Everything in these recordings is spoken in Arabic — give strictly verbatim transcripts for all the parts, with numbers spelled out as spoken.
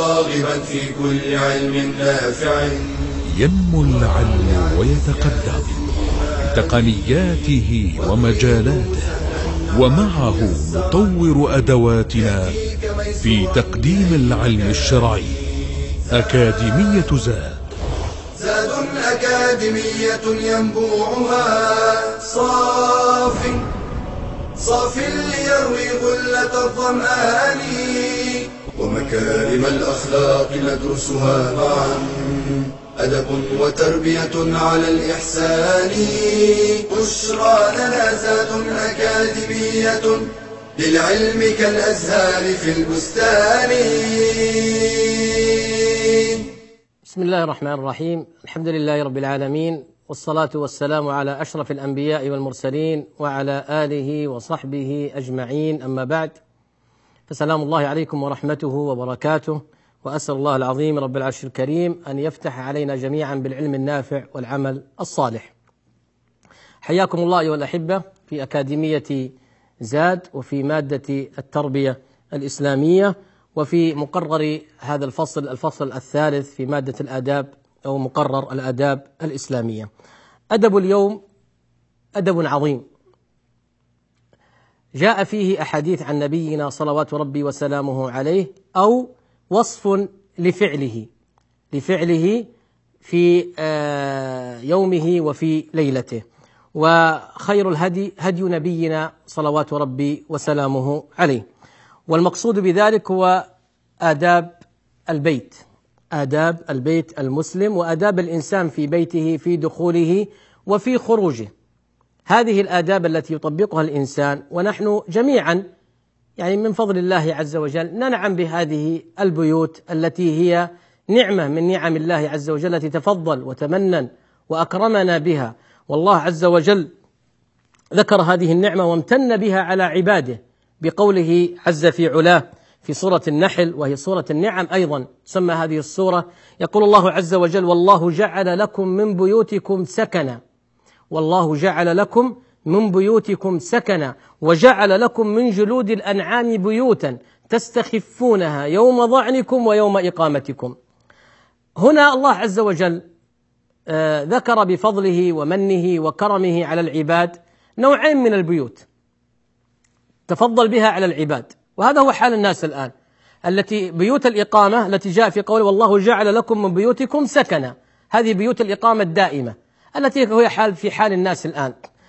راغبا في كل علم نافع. ينمو العلم ويتقدم بتقنياته ومجالاته، ومعه نطور أدواتنا في تقديم العلم الشرعي. أكاديمية زاد، زاد أكاديمية ينبوعها صاف صاف ليروي غلة الظمآن، ومكارم الأخلاق ندرسها معا، أدب وتربية على الإحسان. بشرى لنا زاد أكاديمية للعلم كالأزهار في البستان. بسم الله الرحمن الرحيم. الحمد لله رب العالمين، والصلاة والسلام على أشرف الأنبياء والمرسلين وعلى آله وصحبه أجمعين، أما بعد، فسلام الله عليكم ورحمته وبركاته، وأسأل الله العظيم رب العرش الكريم أن يفتح علينا جميعا بالعلم النافع والعمل الصالح. حياكم الله أيها الأحبة في أكاديمية زاد، وفي مادة التربية الإسلامية، وفي مقرر هذا الفصل الفصل الثالث في مادة الآداب أو مقرر الآداب الإسلامية. أدب اليوم أدب عظيم جاء فيه أحاديث عن نبينا صلوات ربي وسلامه عليه، أو وصف لفعله لفعله في يومه وفي ليلته. وخير الهدي هدي نبينا صلوات ربي وسلامه عليه، والمقصود بذلك هو آداب البيت، آداب البيت المسلم، وآداب الإنسان في بيته في دخوله وفي خروجه. هذه الآداب التي يطبقها الإنسان، ونحن جميعا يعني من فضل الله عز وجل ننعم بهذه البيوت التي هي نعمة من نعم الله عز وجل، التي تفضل وتمنن وأكرمنا بها. والله عز وجل ذكر هذه النعمة وامتن بها على عباده بقوله عز في علاه في سورة النحل، وهي سورة النعم أيضا تسمى هذه السورة. يقول الله عز وجل: والله جعل لكم من بيوتكم سكنا، والله جعل لكم من بيوتكم سكنا وجعل لكم من جلود الأنعام بيوتا تستخفونها يوم ظعنكم ويوم إقامتكم. هنا الله عز وجل آه ذكر بفضله ومنه وكرمه على العباد نوعين من البيوت تفضل بها على العباد، وهذا هو حال الناس الآن، التي بيوت الإقامة التي جاء في قوله والله جعل لكم من بيوتكم سكنا، هذه بيوت الإقامة الدائمة التي هي حال في حال الناس الآن.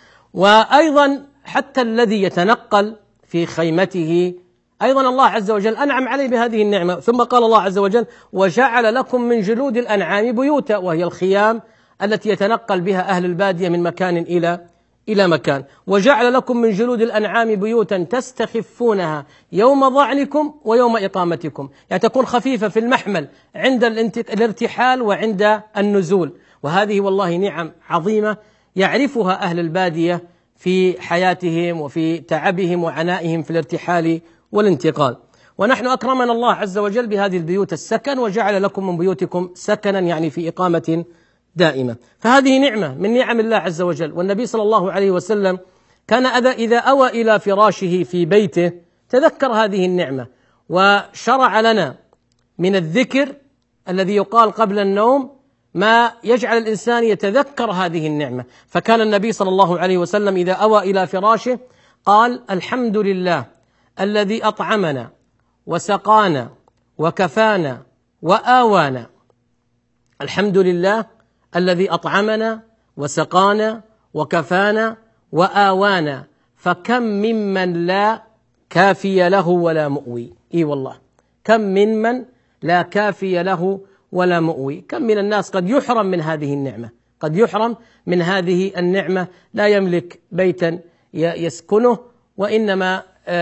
وأيضا حتى الذي يتنقل في خيمته أيضا الله عز وجل أنعم عليه بهذه النعمة. ثم قال الله عز وجل: وجعل لكم من جلود الأنعام بيوتا، وهي الخيام التي يتنقل بها أهل البادية من مكان إلى إلى مكان. وجعل لكم من جلود الأنعام بيوتا تستخفونها يوم ظعنكم ويوم إقامتكم، يعني تكون خفيفة في المحمل عند الارتحال وعند النزول. وهذه والله نعم عظيمة يعرفها أهل البادية في حياتهم وفي تعبهم وعنائهم في الارتحال والانتقال. ونحن أكرمنا الله عز وجل بهذه البيوت السكن، وجعل لكم من بيوتكم سكنا، يعني في إقامة دائمة. فهذه نعمة من نعم الله عز وجل. والنبي صلى الله عليه وسلم كان إذا أوى إلى فراشه في بيته تذكر هذه النعمة، وشرع لنا من الذكر الذي يقال قبل النوم ما يجعل الإنسان يتذكر هذه النعمة. فكان النبي صلى الله عليه وسلم إذا أوى إلى فراشه قال: الحمد لله الذي أطعمنا وسقانا وكفانا وآوانا. الحمد لله الذي أطعمنا وسقانا وكفانا وآوانا، فكم ممن لا كافي له ولا مؤوي. إي والله، كم ممن لا كافي له ولا مؤوي. كم من الناس قد يحرم من هذه النعمة، قد يحرم من هذه النعمة، لا يملك بيتا يسكنه، وإنما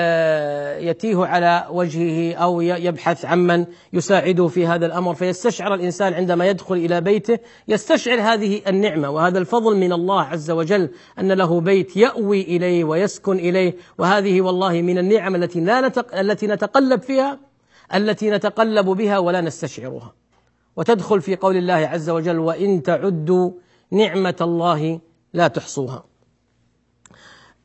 يتيه على وجهه أو يبحث عمن يساعده في هذا الأمر. فيستشعر الإنسان عندما يدخل إلى بيته يستشعر هذه النعمة وهذا الفضل من الله عز وجل، أن له بيت يأوي إليه ويسكن إليه. وهذه والله من النعم التي لا نتق... التي نتقلب فيها التي نتقلب بها ولا نستشعرها. وتدخل في قول الله عز وجل: وإن تعدوا نعمة الله لا تحصوها.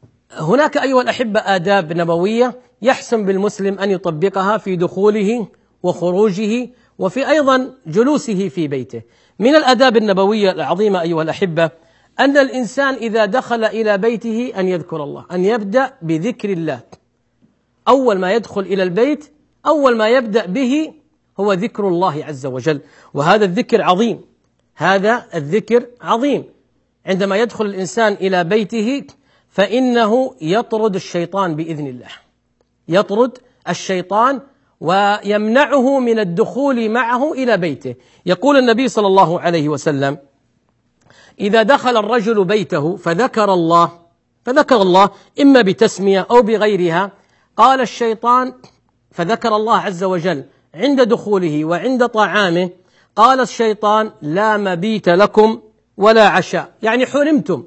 هناك أيها الأحبة آداب نبوية يحسن بالمسلم أن يطبقها في دخوله وخروجه وفي أيضا جلوسه في بيته. من الآداب النبوية العظيمة أيها الأحبة أن الإنسان إذا دخل إلى بيته أن يذكر الله، أن يبدأ بذكر الله. أول ما يدخل إلى البيت أول ما يبدأ به هو ذكر الله عز وجل، وهذا الذكر عظيم، هذا الذكر عظيم. عندما يدخل الإنسان إلى بيته فإنه يطرد الشيطان بإذن الله، يطرد الشيطان ويمنعه من الدخول معه إلى بيته. يقول النبي صلى الله عليه وسلم: إذا دخل الرجل بيته فذكر الله فذكر الله إما بتسمية أو بغيرها، قال الشيطان فذكر الله عز وجل عند دخوله وعند طعامه، قال الشيطان: لا مبيت لكم ولا عشاء، يعني حرمتم.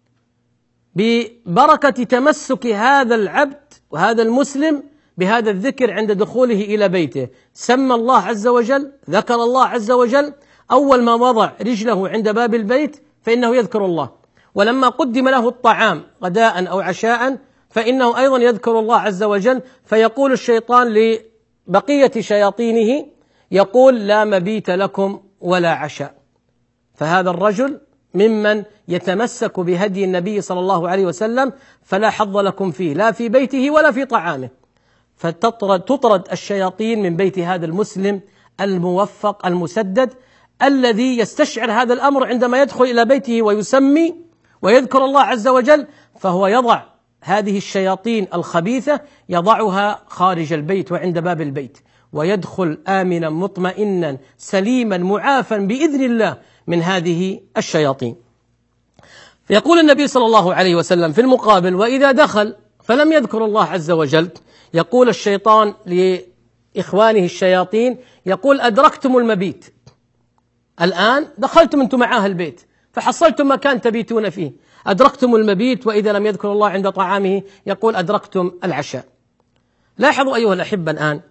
ببركة تمسك هذا العبد وهذا المسلم بهذا الذكر عند دخوله إلى بيته، سمى الله عز وجل، ذكر الله عز وجل، أول ما وضع رجله عند باب البيت فإنه يذكر الله، ولما قدم له الطعام غداء أو عشاء فإنه أيضا يذكر الله عز وجل، فيقول الشيطان لبقية شياطينه يقول: لا مبيت لكم ولا عشاء. فهذا الرجل ممن يتمسك بهدي النبي صلى الله عليه وسلم، فلا حظ لكم فيه لا في بيته ولا في طعامه، فتطرد تطرد الشياطين من بيت هذا المسلم الموفق المسدد الذي يستشعر هذا الأمر عندما يدخل إلى بيته ويسمي ويذكر الله عز وجل، فهو يضع هذه الشياطين الخبيثة يضعها خارج البيت وعند باب البيت، ويدخل آمنا مطمئنا سليما معافا بإذن الله من هذه الشياطين. يقول النبي صلى الله عليه وسلم في المقابل: وإذا دخل فلم يذكر الله عز وجل، يقول الشيطان لإخوانه الشياطين، يقول: أدركتم المبيت، الآن دخلتم أنتم معاه البيت فحصلتم مكان تبيتون فيه، أدركتم المبيت. وإذا لم يذكر الله عند طعامه يقول: أدركتم العشاء. لاحظوا أيها الأحبة الآن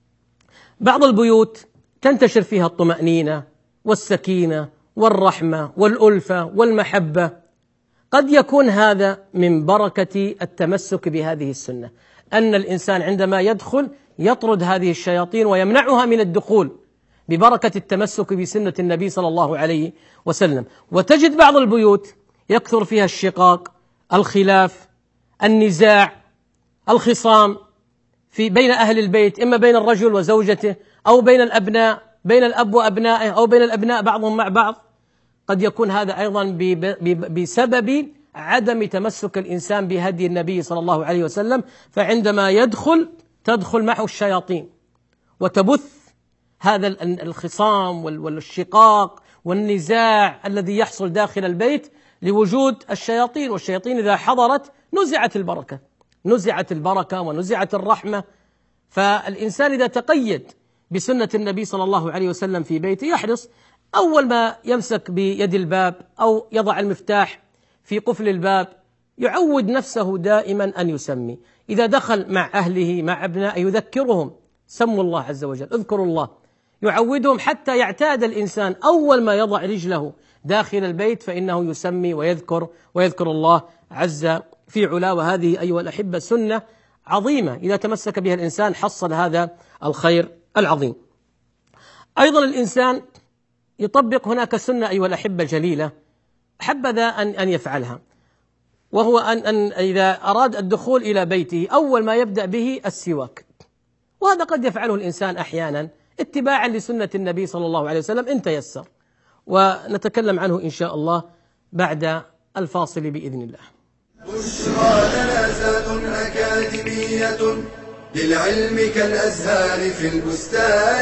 بعض البيوت تنتشر فيها الطمأنينة والسكينة والرحمة والألفة والمحبة، قد يكون هذا من بركة التمسك بهذه السنة، أن الإنسان عندما يدخل يطرد هذه الشياطين ويمنعها من الدخول ببركة التمسك بسنة النبي صلى الله عليه وسلم. وتجد بعض البيوت يكثر فيها الشقاق، الخلاف، النزاع، الخصام في بين أهل البيت، إما بين الرجل وزوجته أو بين الأبناء، بين الأب وأبنائه أو بين الأبناء بعضهم مع بعض. قد يكون هذا أيضا بسبب عدم تمسك الإنسان بهدي النبي صلى الله عليه وسلم، فعندما يدخل تدخل معه الشياطين وتبث هذا الخصام والشقاق والنزاع الذي يحصل داخل البيت لوجود الشياطين. والشياطين إذا حضرت نزعت البركة نزعت البركة ونزعت الرحمة. فالإنسان إذا تقيد بسنة النبي صلى الله عليه وسلم في بيته يحرص أول ما يمسك بيد الباب أو يضع المفتاح في قفل الباب يعود نفسه دائما أن يسمي. إذا دخل مع أهله مع أبنائه يذكرهم: سموا الله عز وجل، اذكروا الله، يعودهم حتى يعتاد الإنسان أول ما يضع رجله داخل البيت فإنه يسمي ويذكر ويذكر الله عز في علاه. وهذه أيها الأحبة سنة عظيمة إذا تمسك بها الإنسان حصل هذا الخير العظيم. أيضا الإنسان يطبق هناك سنة أيها الأحبة جليلة حبذا أن أن يفعلها، وهو أن, أن إذا أراد الدخول إلى بيته أول ما يبدأ به السواك، وهذا قد يفعله الإنسان أحيانا اتباعا لسنة النبي صلى الله عليه وسلم إن تيسر، ونتكلم عنه إن شاء الله بعد الفاصل بإذن الله. بشرى لنا زاد أكاديمية للعلم كالأزهار في البستان.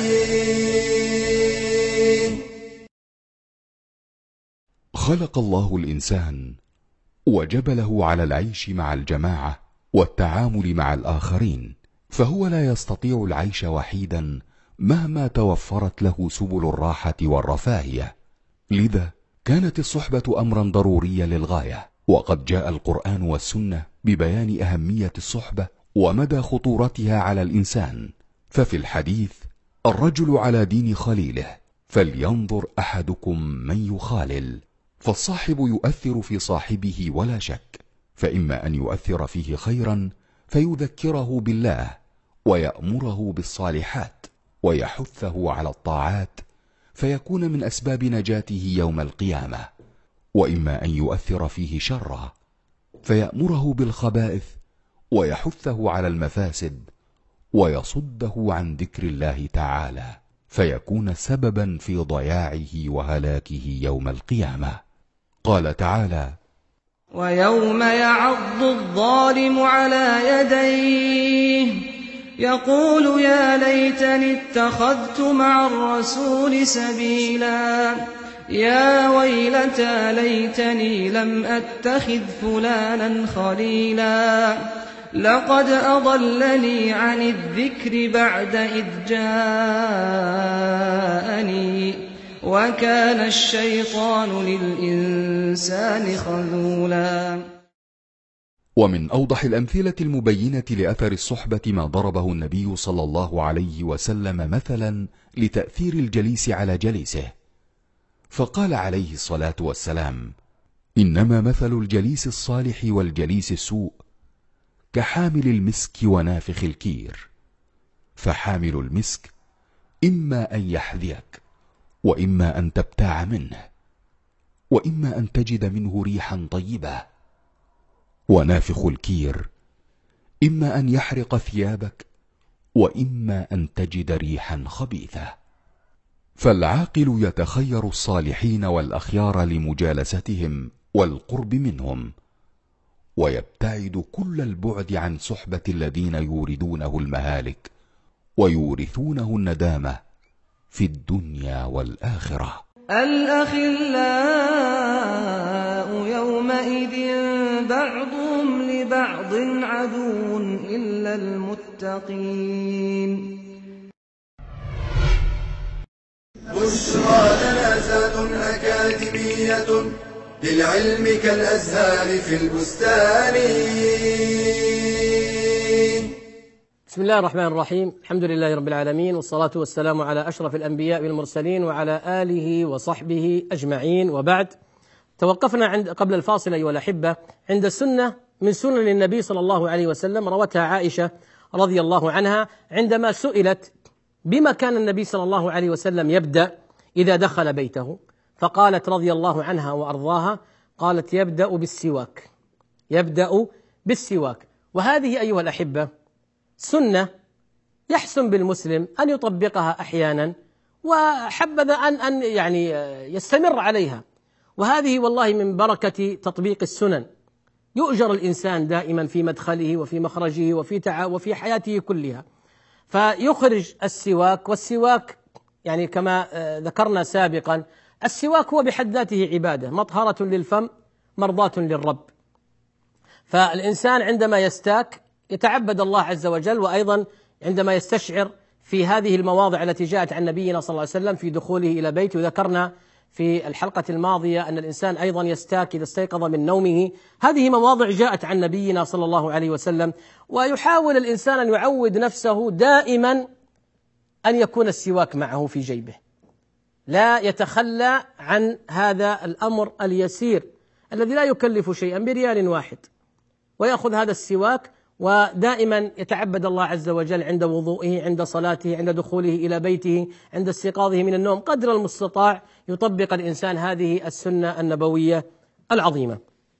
خلق الله الإنسان وجبله على العيش مع الجماعة والتعامل مع الآخرين، فهو لا يستطيع العيش وحيدا مهما توفرت له سبل الراحة والرفاهية. لذا كانت الصحبة أمرا ضروريا للغاية، وقد جاء القرآن والسنة ببيان أهمية الصحبة ومدى خطورتها على الإنسان. ففي الحديث: الرجل على دين خليله فلينظر أحدكم من يخالل. فالصاحب يؤثر في صاحبه ولا شك، فإما أن يؤثر فيه خيرا فيذكره بالله ويأمره بالصالحات، ويحثه على الطاعات فيكون من أسباب نجاته يوم القيامة، وإما أن يؤثر فيه شرا فيأمره بالخبائث ويحثه على المفاسد ويصده عن ذكر الله تعالى فيكون سببا في ضياعه وهلاكه يوم القيامة. قال تعالى: ويوم يعض الظالم على يديه يقول يا ليتني اتخذت مع الرسول سبيلا يا ويلتى ليتني لم أتخذ فلانا خليلا لقد أضلني عن الذكر بعد إذ جاءني وكان الشيطان للإنسان خذولا. ومن أوضح الأمثلة المبينة لأثر الصحبة ما ضربه النبي صلى الله عليه وسلم مثلا لتأثير الجليس على جليسه، فقال عليه الصلاة والسلام: إنما مثل الجليس الصالح والجليس السوء كحامل المسك ونافخ الكير، فحامل المسك إما أن يحذيك وإما أن تبتاع منه وإما أن تجد منه ريحا طيبة، ونافخ الكير إما أن يحرق ثيابك وإما أن تجد ريحا خبيثة. فالعاقل يتخير الصالحين والأخيار لمجالستهم والقرب منهم، ويبتعد كل البعد عن صحبة الذين يوردونه المهالك ويورثونه الندامة في الدنيا والآخرة. الأخلاء يومئذ بعضهم لبعض عدو إلا المتقين. بشرى لنا زاد أكاديمية للعلم كالأزهار في البستان. بسم الله الرحمن الرحيم، الحمد لله رب العالمين، والصلاة والسلام على أشرف الأنبياء والمرسلين وعلى آله وصحبه أجمعين، وبعد. توقفنا عند قبل الفاصل أيها الأحبة عند سنة من سنن النبي صلى الله عليه وسلم روتها عائشة رضي الله عنها عندما سئلت بما كان النبي صلى الله عليه وسلم يبدأ إذا دخل بيته، فقالت رضي الله عنها وأرضاها، قالت: يبدأ بالسواك، يبدأ بالسواك. وهذه أيها الأحبة سنة يحسن بالمسلم أن يطبقها أحيانا، وحبذا أن أن يعني يستمر عليها، وهذه والله من بركة تطبيق السنن. يؤجر الإنسان دائما في مدخله وفي مخرجه وفي تع... وفي حياته كلها. فيخرج السواك، والسواك يعني كما ذكرنا سابقا السواك هو بحد ذاته عبادة، مطهرة للفم مرضاة للرب. فالإنسان عندما يستاك يتعبد الله عز وجل، وأيضا عندما يستشعر في هذه المواضع التي جاءت عن نبينا صلى الله عليه وسلم في دخوله إلى بيته. وذكرنا في الحلقة الماضية أن الإنسان أيضا يستاك إذا استيقظ من نومه. هذه مواضع جاءت عن نبينا صلى الله عليه وسلم، ويحاول الإنسان أن يعود نفسه دائما أن يكون السواك معه في جيبه، لا يتخلى عن هذا الأمر اليسير الذي لا يكلف شيئا بريال واحد، ويأخذ هذا السواك ودائما يتعبد الله عز وجل عند وضوئه، عند صلاته، عند دخوله إلى بيته، عند استيقاظه من النوم. قدر المستطاع يطبق الإنسان هذه السنة النبوية العظيمة.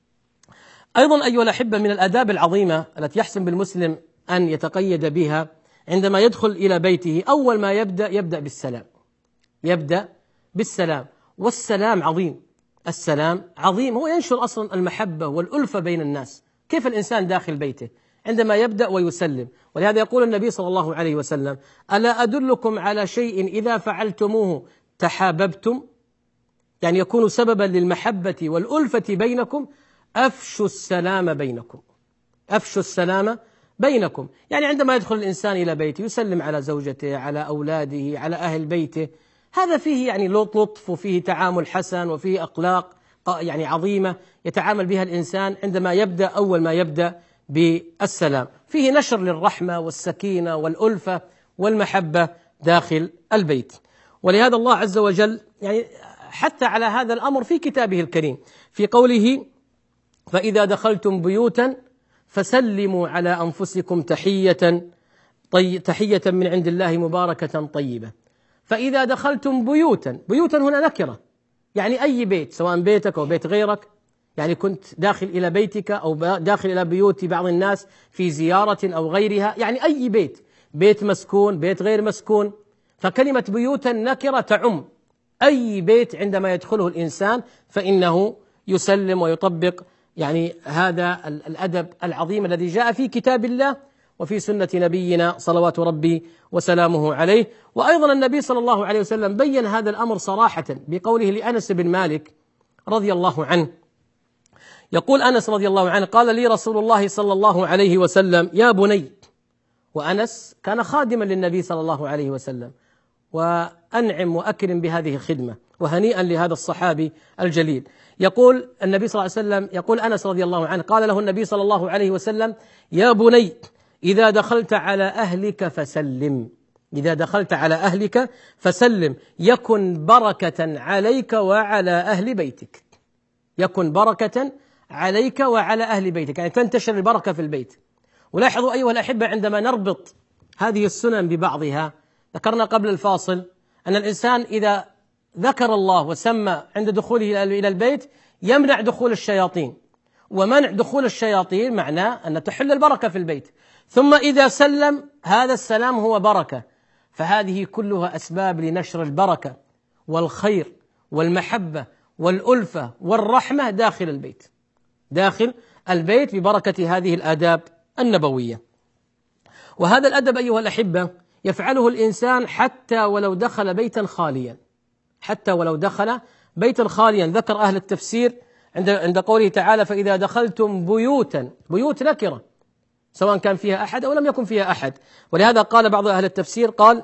أيضا أيها الأحبة من الآداب العظيمة التي يحسن بالمسلم أن يتقيد بها عندما يدخل إلى بيته، أول ما يبدأ يبدأ بالسلام، يبدأ بالسلام. والسلام عظيم، السلام عظيم، هو ينشر أصلا المحبة والألفة بين الناس. كيف الإنسان داخل بيته عندما يبدأ ويسلم؟ ولهذا يقول النبي صلى الله عليه وسلم: ألا أدلكم على شيء إذا فعلتموه تحاببتم، يعني يكون سببا للمحبة والألفة بينكم. أفشوا السلام بينكم، أفشوا السلام بينكم. يعني عندما يدخل الإنسان إلى بيته يسلم على زوجته، على أولاده، على أهل بيته. هذا فيه يعني لطف، وفيه تعامل حسن، وفيه أخلاق يعني عظيمة يتعامل بها الإنسان عندما يبدأ أول ما يبدأ بالسلام. فيه نشر للرحمة والسكينة والألفة والمحبة داخل البيت. ولهذا الله عز وجل يعني حتى على هذا الأمر في كتابه الكريم في قوله: فإذا دخلتم بيوتا فسلموا على أنفسكم تحية طي تحية من عند الله مباركة طيبة. فإذا دخلتم بيوتا، بيوتا هنا نكرة، يعني أي بيت، سواء بيتك أو بيت غيرك، يعني كنت داخل إلى بيتك أو داخل إلى بيوت بعض الناس في زيارة أو غيرها، يعني أي بيت، بيت مسكون، بيت غير مسكون. فكلمة بيوتا نكرة تعم أي بيت عندما يدخله الإنسان فإنه يسلم ويطبق يعني هذا الأدب العظيم الذي جاء في كتاب الله وفي سنة نبينا صلوات ربي وسلامه عليه. وأيضا النبي صلى الله عليه وسلم بين هذا الأمر صراحة بقوله لأنس بن مالك رضي الله عنه، يقول أنس رضي الله عنه: قال لي رسول الله صلى الله عليه وسلم: يا بني. وأنس كان خادما للنبي صلى الله عليه وسلم، وأنعم وأكرم بهذه الخدمة، وهنيئا لهذا الصحابي الجليل. يقول النبي صلى الله عليه وسلم، يقول أنس رضي الله عنه: قال له النبي صلى الله عليه وسلم: يا بني إذا دخلت على أهلك فسلم، إذا دخلت على أهلك فسلم يكن بركة عليك وعلى أهل بيتك، يكن بركة عليك وعلى أهل بيتك، يعني تنتشر البركة في البيت. ولاحظوا أيها الأحبة عندما نربط هذه السنن ببعضها، ذكرنا قبل الفاصل أن الإنسان إذا ذكر الله وسمى عند دخوله إلى البيت يمنع دخول الشياطين، ومنع دخول الشياطين معناه أن تحل البركة في البيت. ثم إذا سلم هذا السلام هو بركة، فهذه كلها أسباب لنشر البركة والخير والمحبة والألفة والرحمة داخل البيت، داخل البيت ببركة هذه الآداب النبوية. وهذا الأدب أيها الأحبة يفعله الإنسان حتى ولو دخل بيتا خاليا، حتى ولو دخل بيتا خاليا. ذكر أهل التفسير عند عند قوله تعالى: فإذا دخلتم بيوتا، بيوت نكرة سواء كان فيها أحد أو لم يكن فيها أحد. ولهذا قال بعض أهل التفسير قال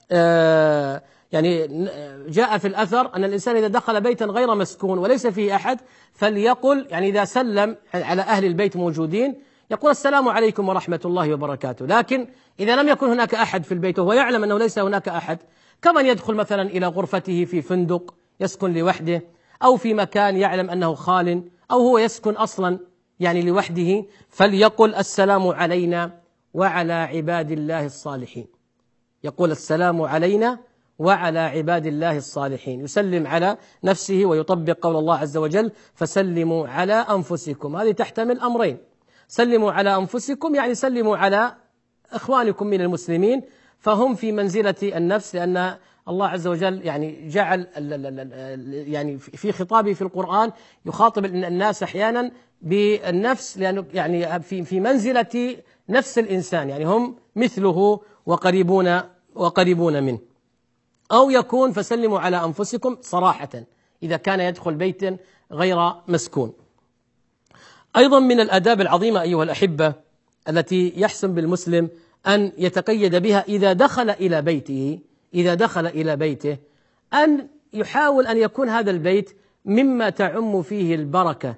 آه يعني جاء في الأثر أن الإنسان إذا دخل بيتا غير مسكون وليس فيه أحد فليقل، يعني إذا سلم على أهل البيت موجودين يقول: السلام عليكم ورحمة الله وبركاته. لكن إذا لم يكن هناك أحد في البيت وهو يعلم أنه ليس هناك أحد، كمن يدخل مثلا إلى غرفته في فندق يسكن لوحده، أو في مكان يعلم أنه خال، أو هو يسكن أصلا يعني لوحده، فليقل: السلام علينا وعلى عباد الله الصالحين. يقول: السلام علينا وعلى عباد الله الصالحين، يسلم على نفسه ويطبق قول الله عز وجل: فسلموا على أنفسكم. هذه تحتمل أمرين: سلموا على أنفسكم يعني سلموا على إخوانكم من المسلمين، فهم في منزلة النفس، لأن الله عز وجل يعني جعل يعني في خطابه في القرآن يخاطب الناس أحيانا بالنفس، لأنه يعني في في منزلة نفس الإنسان، يعني هم مثله وقريبون وقريبون منه. أو يكون فسلموا على أنفسكم صراحة إذا كان يدخل بيت غير مسكون. أيضا من الآداب العظيمة أيها الأحبة التي يحسن بالمسلم أن يتقيد بها إذا دخل إلى بيته، إذا دخل إلى بيته أن يحاول أن يكون هذا البيت مما تعم فيه البركة،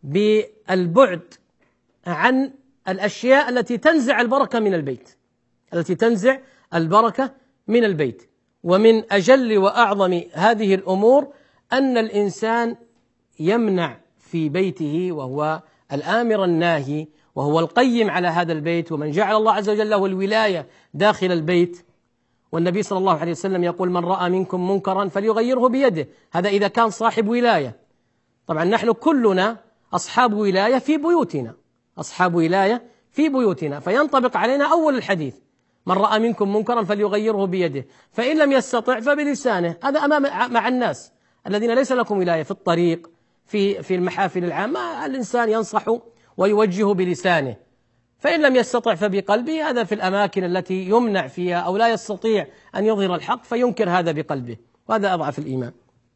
بالبعد عن الأشياء التي تنزع البركة من البيت، التي تنزع البركة من البيت. ومن أجل وأعظم هذه الأمور أن الإنسان يمنع في بيته، وهو الآمر الناهي، وهو القيم على هذا البيت، ومن جعل الله عز وجل له الولاية داخل البيت. والنبي صلى الله عليه وسلم يقول: من رأى منكم منكرا فليغيره بيده. هذا إذا كان صاحب ولاية. طبعا نحن كلنا أصحاب ولاية في بيوتنا، أصحاب ولاية في بيوتنا، فينطبق علينا أول الحديث: من رأى منكم منكرا فليغيره بيده، فإن لم يستطع فبلسانه. هذا أمام مع الناس الذين ليس لكم ولاية في الطريق، في في المحافل العامة، الإنسان ينصح ويوجه بلسانه. فإن لم يستطع فبقلبه، هذا في الأماكن التي يمنع فيها أو لا يستطيع أن يظهر الحق فينكر هذا بقلبه، وهذا أضعف الإيمان.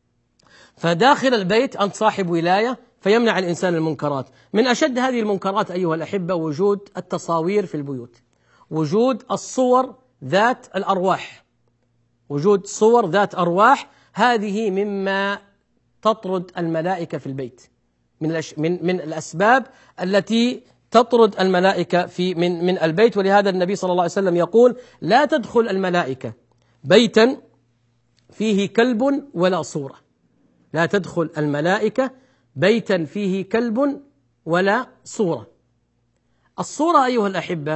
فداخل البيت أنت صاحب ولاية فيمنع الإنسان المنكرات. من أشد هذه المنكرات أيها الأحبة وجود التصاوير في البيوت، وجود الصور ذات الأرواح، وجود صور ذات أرواح، هذه مما تطرد الملائكة في البيت، من من من الأسباب التي تطرد الملائكة في من من البيت. ولهذا النبي صلى الله عليه وسلم يقول: لا تدخل الملائكة بيتا فيه كلب ولا صورة، لا تدخل الملائكة بيتا فيه كلب ولا صورة. الصورة أيها الأحبة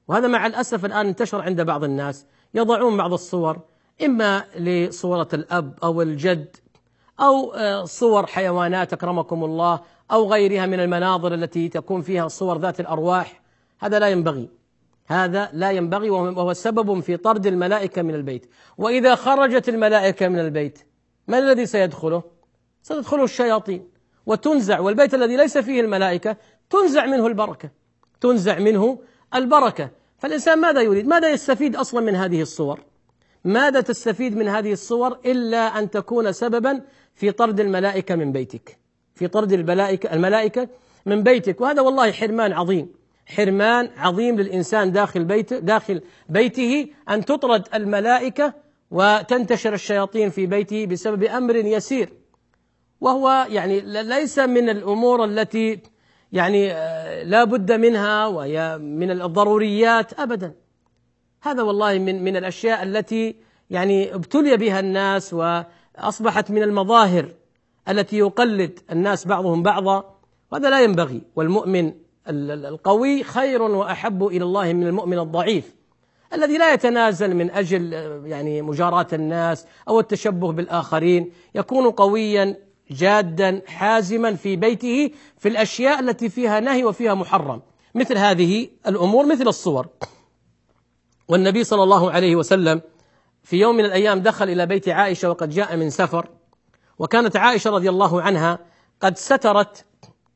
وهذا مع الأسف الآن انتشر عند بعض الناس، يضعون بعض الصور إما لصورة الأب أو الجد أو صور حيوانات أكرمكم الله أو غيرها من المناظر التي تكون فيها صور ذات الأرواح. هذا لا ينبغي، هذا لا ينبغي، وهو سبب في طرد الملائكة من البيت. وإذا خرجت الملائكة من البيت من الذي سيدخله؟ ستدخله الشياطين وتنزع، والبيت الذي ليس فيه الملائكة تنزع منه البركة، تنزع منه البركة. فالإنسان ماذا يريد؟ ماذا يستفيد أصلا من هذه الصور؟ ماذا تستفيد من هذه الصور إلا أن تكون سببا في طرد الملائكة من بيتك، في طرد الملائكة الملائكة من بيتك. وهذا والله حرمان عظيم، حرمان عظيم للإنسان داخل بيته داخل بيته أن تطرد الملائكة وتنتشر الشياطين في بيته بسبب أمر يسير، وهو يعني ليس من الأمور التي يعني لا بد منها وهي من الضروريات أبدا. هذا والله من من الأشياء التي يعني ابتلي بها الناس وأصبحت من المظاهر التي يقلد الناس بعضهم بعضا، وهذا لا ينبغي. والمؤمن القوي خير وأحب إلى الله من المؤمن الضعيف الذي لا يتنازل من أجل يعني مجاراة الناس أو التشبه بالآخرين، يكون قويا جادا حازما في بيته في الأشياء التي فيها نهي وفيها محرم، مثل هذه الأمور مثل الصور. والنبي صلى الله عليه وسلم في يوم من الأيام دخل إلى بيت عائشة وقد جاء من سفر، وكانت عائشة رضي الله عنها قد سترت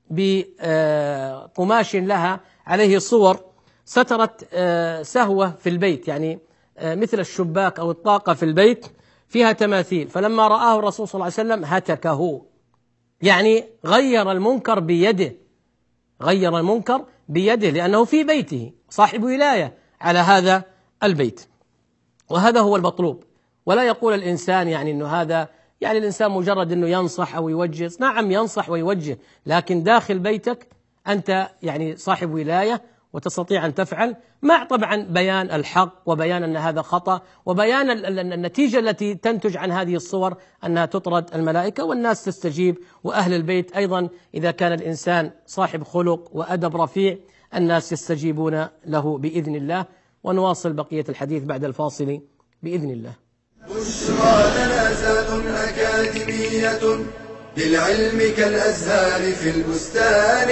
بقماش لها عليه صور، سترت سهوة في البيت، يعني مثل الشباك أو الطاقة في البيت فيها تماثيل. فلما رآه الرسول صلى الله عليه وسلم هتكه، يعني غير المنكر بيده، غير المنكر بيده لأنه في بيته صاحب ولاية على هذا البيت. وهذا هو المطلوب. ولا يقول الإنسان يعني أنه هذا يعني الإنسان مجرد أنه ينصح أو يوجه، نعم ينصح ويوجه، لكن داخل بيتك أنت يعني صاحب ولاية وتستطيع أن تفعل، مع طبعا بيان الحق وبيان أن هذا خطأ، وبيان النتيجة التي تنتج عن هذه الصور أنها تطرد الملائكة والناس تستجيب. وأهل البيت أيضا إذا كان الإنسان صاحب خلق وأدب رفيع الناس يستجيبون له بإذن الله. ونواصل بقية الحديث بعد الفاصل بإذن الله. بشرى لنا زاد أكاديمية للعلم كالأزهار في البستان.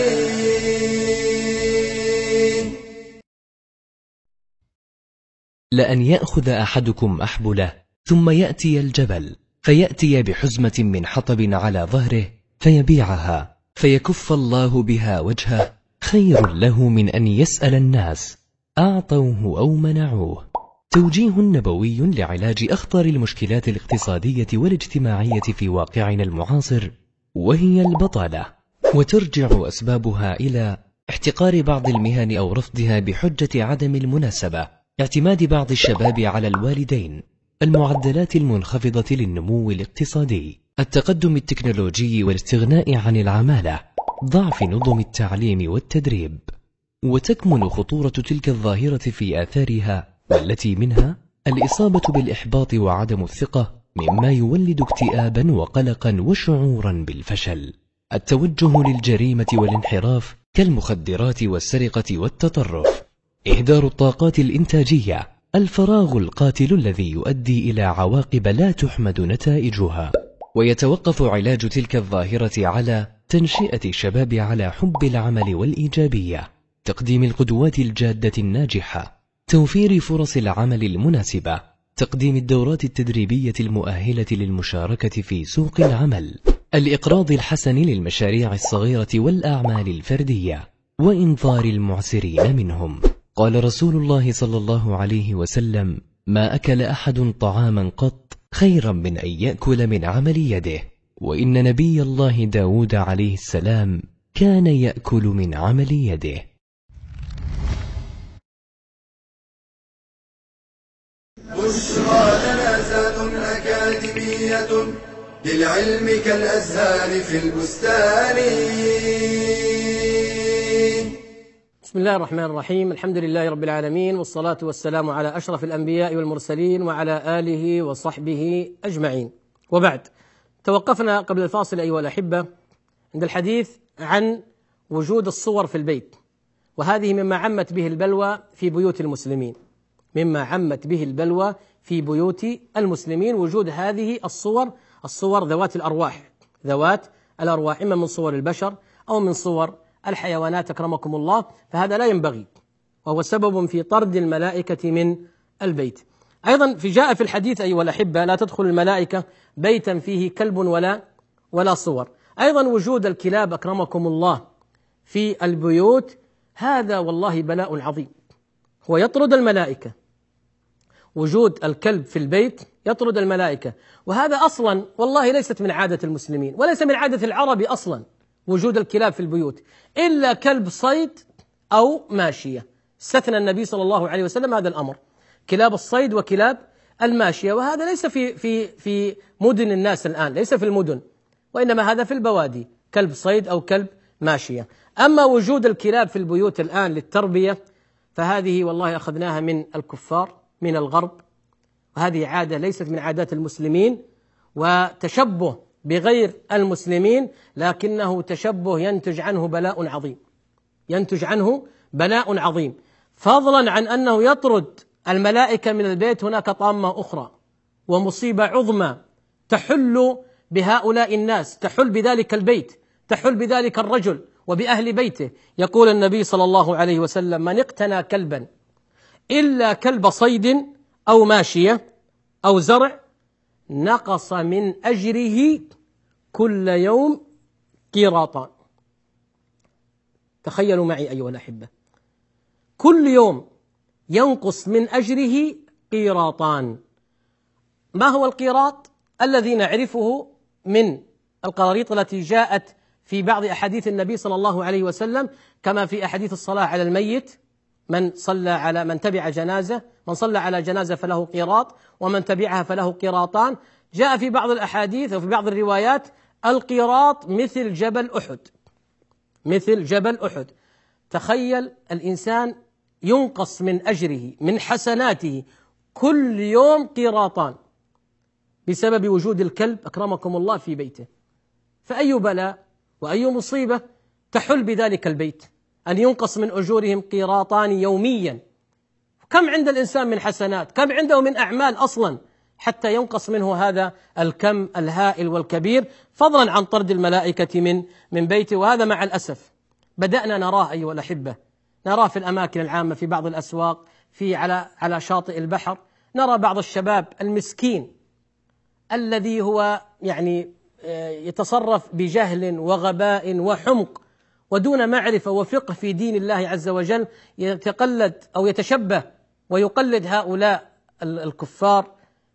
لأن يأخذ أحدكم أحبله ثم يأتي الجبل فيأتي بحزمة من حطب على ظهره فيبيعها فيكف الله بها وجهه خير له من أن يسأل الناس أعطوه أو منعوه. توجيه نبوي لعلاج أخطر المشكلات الاقتصادية والاجتماعية في واقعنا المعاصر، وهي البطالة، وترجع أسبابها إلى احتقار بعض المهن أو رفضها بحجة عدم المناسبة، اعتماد بعض الشباب على الوالدين، المعدلات المنخفضة للنمو الاقتصادي، التقدم التكنولوجي والاستغناء عن العمالة، ضعف نظم التعليم والتدريب. وتكمن خطورة تلك الظاهرة في آثارها، والتي منها الإصابة بالإحباط وعدم الثقة، مما يولد اكتئابا وقلقا وشعورا بالفشل، التوجه للجريمة والانحراف كالمخدرات والسرقة والتطرف، إهدار الطاقات الإنتاجية، الفراغ القاتل الذي يؤدي إلى عواقب لا تحمد نتائجها. ويتوقف علاج تلك الظاهرة على تنشئة الشباب على حب العمل والإيجابية، تقديم القدوات الجادة الناجحة، توفير فرص العمل المناسبة، تقديم الدورات التدريبية المؤهلة للمشاركة في سوق العمل، الإقراض الحسن للمشاريع الصغيرة والأعمال الفردية، وإنظار المعسرين منهم. قال رسول الله صلى الله عليه وسلم: ما أكل أحد طعاما قط خيرا من أن يأكل من عمل يده. وإن نبي الله داود عليه السلام كان يأكل من عمل يده. بشرى لنا زاد أكاديمية للعلم كالأزهار في البستان. بسم الله الرحمن الرحيم، الحمد لله رب العالمين، والصلاة والسلام على أشرف الأنبياء والمرسلين وعلى آله وصحبه أجمعين، وبعد. توقفنا قبل الفاصل أيها الأحبة عند الحديث عن وجود الصور في البيت، وهذه مما عمت به البلوى في بيوت المسلمين، مما عمت به البلوى في بيوت المسلمين وجود هذه الصور، الصور ذوات الأرواح، ذوات الأرواح، إما من صور البشر أو من صور الحيوانات أكرمكم الله، فهذا لا ينبغي، وهو سبب في طرد الملائكة من البيت. أيضا في جاء في الحديث أيها الأحبة: لا تدخل الملائكة بيتا فيه كلب ولا ولا صور. أيضا وجود الكلاب أكرمكم الله في البيوت هذا والله بلاء عظيم، هو يطرد الملائكة. وجود الكلب في البيت يطرد الملائكة، وهذا أصلا والله ليست من عادة المسلمين وليس من عادة العرب أصلا وجود الكلاب في البيوت، إلا كلب صيد أو ماشية، استثنى النبي صلى الله عليه وسلم هذا الأمر، كلاب الصيد وكلاب الماشية، وهذا ليس في في في مدن الناس الآن، ليس في المدن، وإنما هذا في البوادي، كلب صيد أو كلب ماشية. أما وجود الكلاب في البيوت الآن للتربية فهذه والله أخذناها من الكفار من الغرب، وهذه عادة ليست من عادات المسلمين، وتشبه بغير المسلمين، لكنه تشبه ينتج عنه بلاء عظيم، ينتج عنه بلاء عظيم، فضلا عن أنه يطرد الملائكة من البيت. هناك طامة أخرى ومصيبة عظمى تحل بهؤلاء الناس، تحل بذلك البيت، تحل بذلك الرجل وبأهل بيته. يقول النبي صلى الله عليه وسلم: من اقتنى كلبا إلا كلب صيد أو ماشية أو زرع نقص من أجره كل يوم قيراطان. تخيلوا معي أيها الأحبة، كل يوم ينقص من أجره قيراطان. ما هو القيراط؟ الذي نعرفه من القراريط التي جاءت في بعض أحاديث النبي صلى الله عليه وسلم، كما في أحاديث الصلاة على الميت: من صلى على من تبع جنازة، من صلى على جنازة فله قيراط، ومن تبعها فله قيراطان. جاء في بعض الأحاديث وفي بعض الروايات القيراط مثل جبل أحد، مثل جبل أحد. تخيل الإنسان ينقص من أجره من حسناته كل يوم قيراطان بسبب وجود الكلب أكرمكم الله في بيته. فأي بلاء وأي مصيبة تحل بذلك البيت أن ينقص من أجورهم قيراطان يوميا. كم عند الإنسان من حسنات، كم عنده من أعمال أصلا حتى ينقص منه هذا الكم الهائل والكبير، فضلا عن طرد الملائكة من من بيته. وهذا مع الأسف بدأنا نراه أيها الأحبة، نراه في الأماكن العامة، في بعض الأسواق، في على على شاطئ البحر، نرى بعض الشباب المسكين الذي هو يعني يتصرف بجهل وغباء وحمق ودون معرفة وفقه في دين الله عز وجل، يتقلد أو يتشبه ويقلد هؤلاء الكفار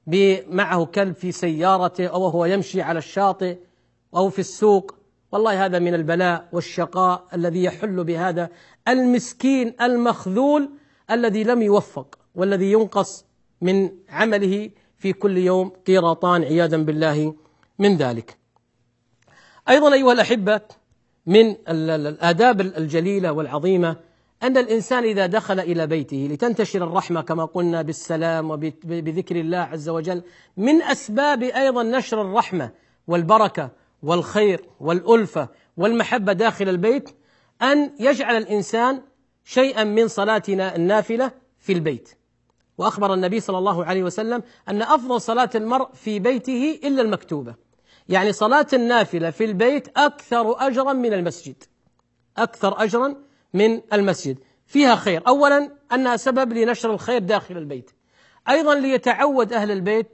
معه كلب في سيارته أو هو يمشي على الشاطئ أو في السوق. والله هذا من البلاء والشقاء الذي يحل بهذا المسكين المخذول الذي لم يوفق، والذي ينقص من عمله في كل يوم قيراطان عياذا بالله من ذلك. أيضا أيها الأحبة من الآداب الجليلة والعظيمة أن الإنسان إذا دخل إلى بيته لتنتشر الرحمة كما قلنا بالسلام وبذكر الله عز وجل، من أسباب أيضا نشر الرحمة والبركة والخير والألفة والمحبة داخل البيت أن يجعل الإنسان شيئا من صلاتنا النافلة في البيت. وأخبر النبي صلى الله عليه وسلم أن أفضل صلاة المرء في بيته إلا المكتوبة، يعني صلاة النافلة في البيت أكثر أجرا من المسجد، أكثر أجرا من المسجد، فيها خير. أولا أنها سبب لنشر الخير داخل البيت، أيضا ليتعود أهل البيت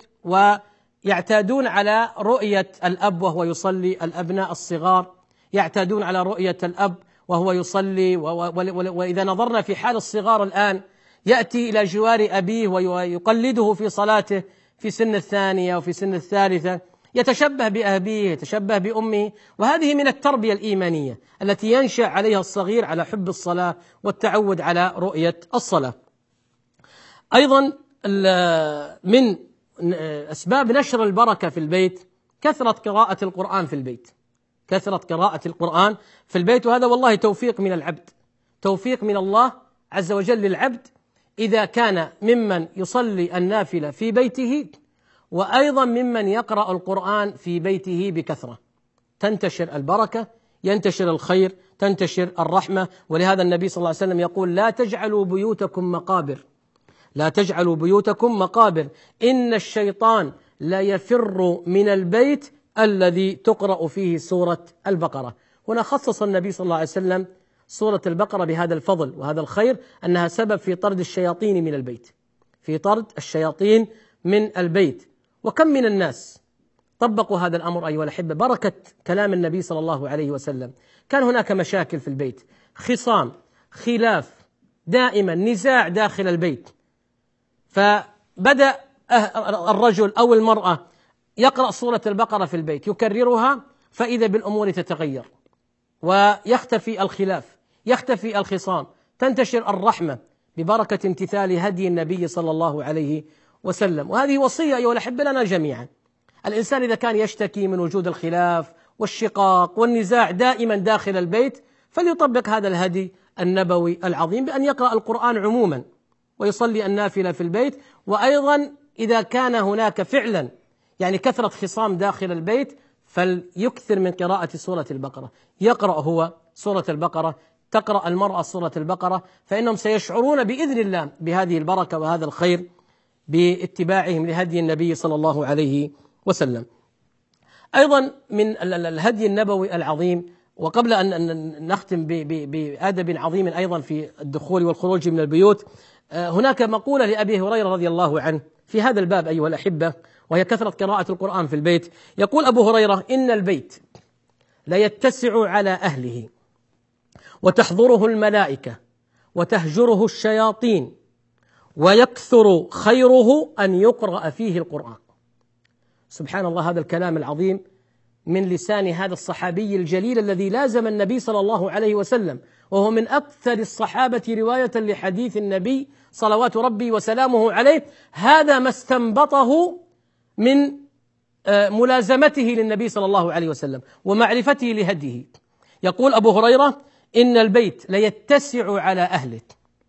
ويعتادون على رؤية الأب وهو يصلي، الأبناء الصغار يعتادون على رؤية الأب وهو يصلي، وإذا نظرنا في حال الصغار الآن يأتي إلى جوار أبيه ويقلده في صلاته في سن الثانية وفي سن الثالثة، يتشبه بأبيه يتشبه بأمه، وهذه من التربية الإيمانية التي ينشأ عليها الصغير على حب الصلاة والتعود على رؤية الصلاة. أيضا من أسباب نشر البركة في البيت كثرة قراءة القرآن في البيت، كثرة قراءة القرآن في البيت، وهذا والله توفيق من العبد، توفيق من الله عز وجل للعبد إذا كان ممن يصلي النافلة في بيته، وأيضا ممن يقرأ القرآن في بيته بكثرة، تنتشر البركة، ينتشر الخير، تنتشر الرحمة. ولهذا النبي صلى الله عليه وسلم يقول: لا تجعلوا بيوتكم مقابر، لا تجعلوا بيوتكم مقابر، إن الشيطان لا يفر من البيت الذي تقرأ فيه سورة البقرة. هنا خصص النبي صلى الله عليه وسلم سورة البقرة بهذا الفضل وهذا الخير، أنها سبب في طرد الشياطين من البيت، في طرد الشياطين من البيت. وكم من الناس طبقوا هذا الأمر أيها الأحبة، بركة كلام النبي صلى الله عليه وسلم. كان هناك مشاكل في البيت، خصام، خلاف، دائما نزاع داخل البيت، فبدأ الرجل أو المرأة يقرأ سورة البقرة في البيت، يكررها، فإذا بالأمور تتغير ويختفي الخلاف، يختفي الخصام، تنتشر الرحمة ببركة امتثال هدي النبي صلى الله عليه وسلم. وهذه وصية أيها الأحبة لنا جميعا. الإنسان إذا كان يشتكي من وجود الخلاف والشقاق والنزاع دائما داخل البيت، فليطبق هذا الهدي النبوي العظيم بأن يقرأ القرآن عموما ويصلي النافلة في البيت. وأيضا إذا كان هناك فعلا يعني كثرة خصام داخل البيت، فليكثر من قراءة سورة البقرة، يقرأ هو سورة البقرة، تقرأ المرأة سورة البقرة، فإنهم سيشعرون بإذن الله بهذه البركة وهذا الخير باتباعهم لهدي النبي صلى الله عليه وسلم. أيضا من الهدي النبوي العظيم، وقبل أن نختم بأدب عظيم أيضا في الدخول والخروج من البيوت، هناك مقولة لأبي هريرة رضي الله عنه في هذا الباب أيها الأحبة، وهي كثرة قراءة القرآن في البيت. يقول أبو هريرة: إن البيت لا يتسع على أهله وتحضره الملائكة وتهجره الشياطين ويكثر خيره أن يقرأ فيه القرآن. سبحان الله، هذا الكلام العظيم من لسان هذا الصحابي الجليل الذي لازم النبي صلى الله عليه وسلم، وهو من أكثر الصحابة رواية لحديث النبي صلوات ربي وسلامه عليه. هذا ما استنبطه من ملازمته للنبي صلى الله عليه وسلم ومعرفته لهديه. يقول أبو هريرة: إن البيت ليتسع على أهله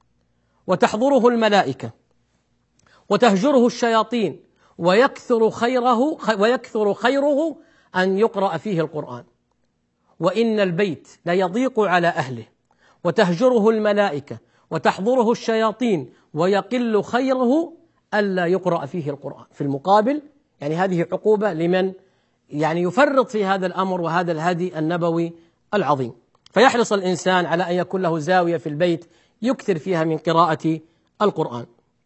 وتحضره الملائكة وتهجره الشياطين ويكثر خيره ويكثر خيره أن يقرأ فيه القرآن، وإن البيت ليضيق على أهله وتهجره الملائكة وتحضره الشياطين ويقل خيره ألا يقرأ فيه القرآن. في المقابل يعني هذه عقوبة لمن يعني يفرط في هذا الأمر وهذا الهدي النبوي العظيم. فيحرص الإنسان على أن يكون له زاوية في البيت يكثر فيها من قراءة القرآن.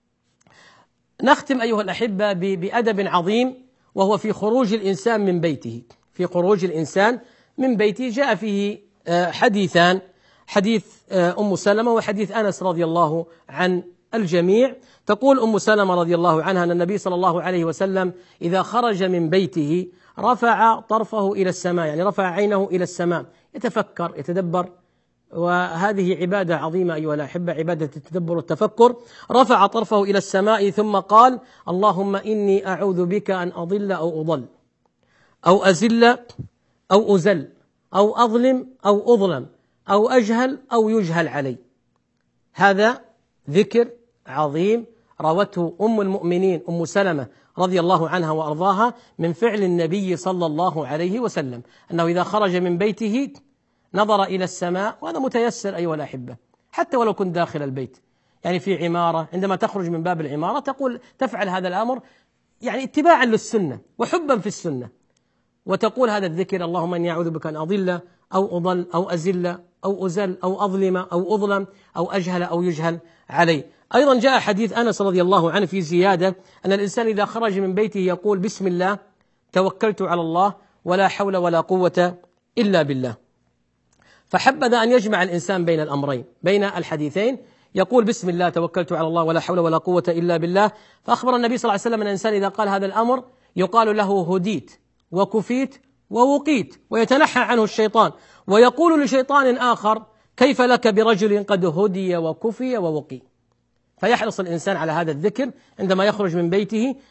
نختم أيها الأحبة بأدب عظيم، وهو في خروج الإنسان من بيته. في خروج الإنسان من بيته جاء فيه حديثان، حديث أم سلمة وحديث أنس رضي الله عن الجميع. تقول أم سلمة رضي الله عنها أن النبي صلى الله عليه وسلم إذا خرج من بيته رفع طرفه إلى السماء، يعني رفع عينه إلى السماء، يتفكر يتدبر، وهذه عبادة عظيمة أيها الأحبة، عبادة التدبر والتفكر. رفع طرفه إلى السماء ثم قال: اللهم إني أعوذ بك أن أضل أو أضل أو أزل أو أزل أو أظلم أو أظلم أو أجهل أو يجهل علي. هذا ذكر عظيم روته أم المؤمنين أم سلمة رضي الله عنها وأرضاها من فعل النبي صلى الله عليه وسلم، أنه إذا خرج من بيته نظر إلى السماء، وهذا متيسر أيها الأحبة حتى ولو كنت داخل البيت، يعني في عمارة عندما تخرج من باب العمارة تقول تفعل هذا الأمر يعني اتباعا للسنة وحبا في السنة، وتقول هذا الذكر: اللهم إني أعوذ بك أن أضل أو أضل أو أزل أو أزل أو أظلم أو أظلم أو أجهل أو يجهل علي. أيضا جاء حديث أنس رضي الله عنه في زيادة أن الإنسان إذا خرج من بيته يقول: بسم الله توكلت على الله ولا حول ولا قوة إلا بالله. فحبذا أن يجمع الإنسان بين الأمرين، بين الحديثين، يقول بسم الله توكلت على الله ولا حول ولا قوة إلا بالله. فأخبر النبي صلى الله عليه وسلم أن الإنسان إذا قال هذا الأمر يقال له هديت وكفيت ووقيت، ويتنحى عنه الشيطان، ويقول لشيطان آخر: كيف لك برجل قد هدي وكفي ووقي. فيحرص الإنسان على هذا الذكر عندما يخرج من بيته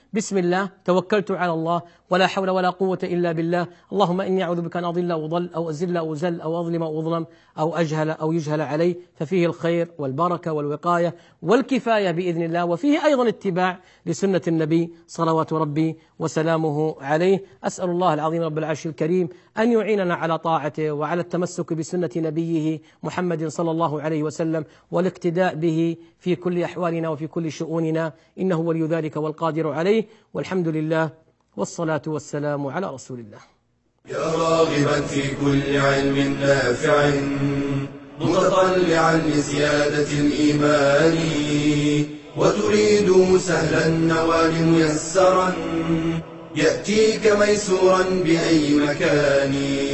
بسم الله، توكلت على الله، ولا حول ولا قوة إلا بالله. اللهم إني أعوذ بك أن أضل أو أضل أو أزل أو أزل أو أظلم أو أظلم أو أجهل أو يجهل علي، ففيه الخير والبركة والوقاية والكفاية بإذن الله، وفيه أيضا اتباع لسنة النبي صلوات ربي وسلامه عليه. أسأل الله العظيم رب العرش الكريم أن يعيننا على طاعته وعلى التمسك بسنة نبيه محمد صلى الله عليه وسلم والاقتداء به في كل أحوالنا وفي كل شؤوننا، إنه ولي ذلك والقادر عليه، والحمد لله والصلاة والسلام على رسول الله. يا راغبا في كل علم نافع متطلعا لزيادة الإيمان، وتريد سهلا النوال ميسرا يأتيك ميسورا بأي مكان.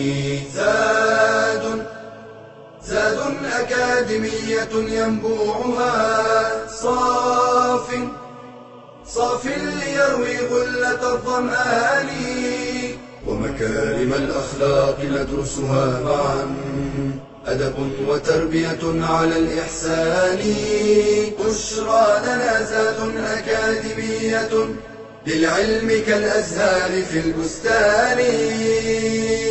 زاد زاد أكاديمية ينبوعها صاف صاف ليروي غلة الظمآن، ومكارم الأخلاق ندرسها معا، أدب وتربية على الإحسان. بشرى لنا زاد أكاديمية للعلم كالأزهار في البستان.